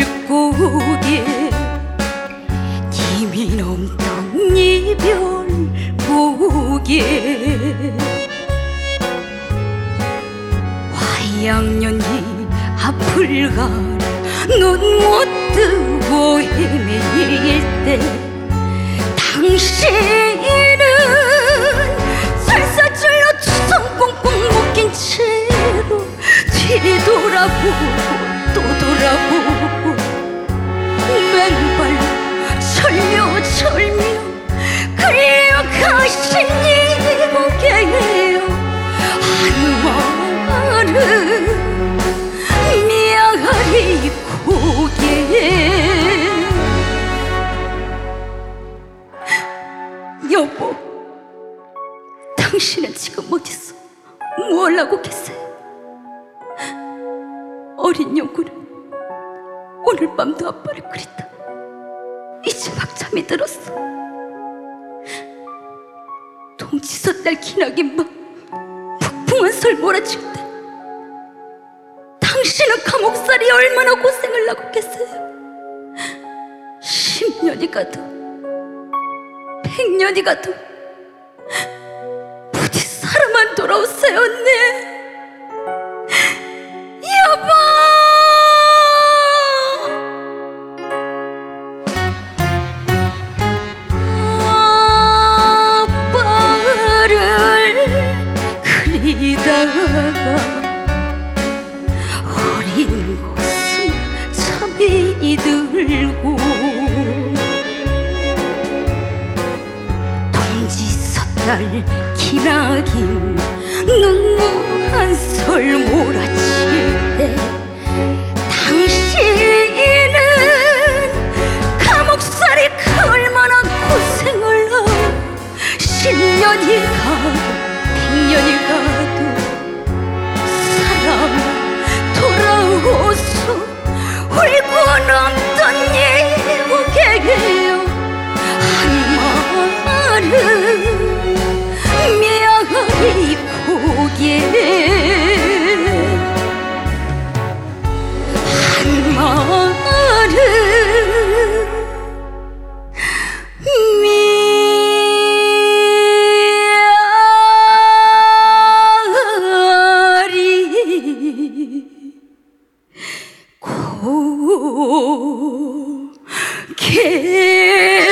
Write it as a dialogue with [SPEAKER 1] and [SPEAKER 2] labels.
[SPEAKER 1] 물고기에 김이 넘던 이별 무게 화양연이 앞을 가라 눈 못 뜨고 헤매일 때 당신은 설사줄로 두손 꽁꽁 묶인 채로 뒤돌아보고 또 돌아보고 맨발로 철며 끌려가신 이 무게예요 한 말은 미안하리 고개 여보, 당신은 지금 어디서 뭘 하고 계세요? 어린 영구는 오늘 밤도 아빠를 그리다 이제 막 잠이 들었어. 동지섣날 기나긴 밤 폭풍한 설 몰아칠 때 당신은 감옥살이 얼마나 고생을 하고 계세요. 10년이 가도 100년이 가도 부디 살아만 돌아오세요, 언니. 여보! 아빠를 그리다가 어린 곳은 잠이 들고 동지섣날 기나긴 눈물 한 설 몰아칠 때 당신은 감옥살이 얼마나 고생을 하고 10년이 가도 100년이 가도 사랑아 돌아오소 울고 넘던 이 무게예요 한 말은 미안하리 고개 한 말은 미안하리 고개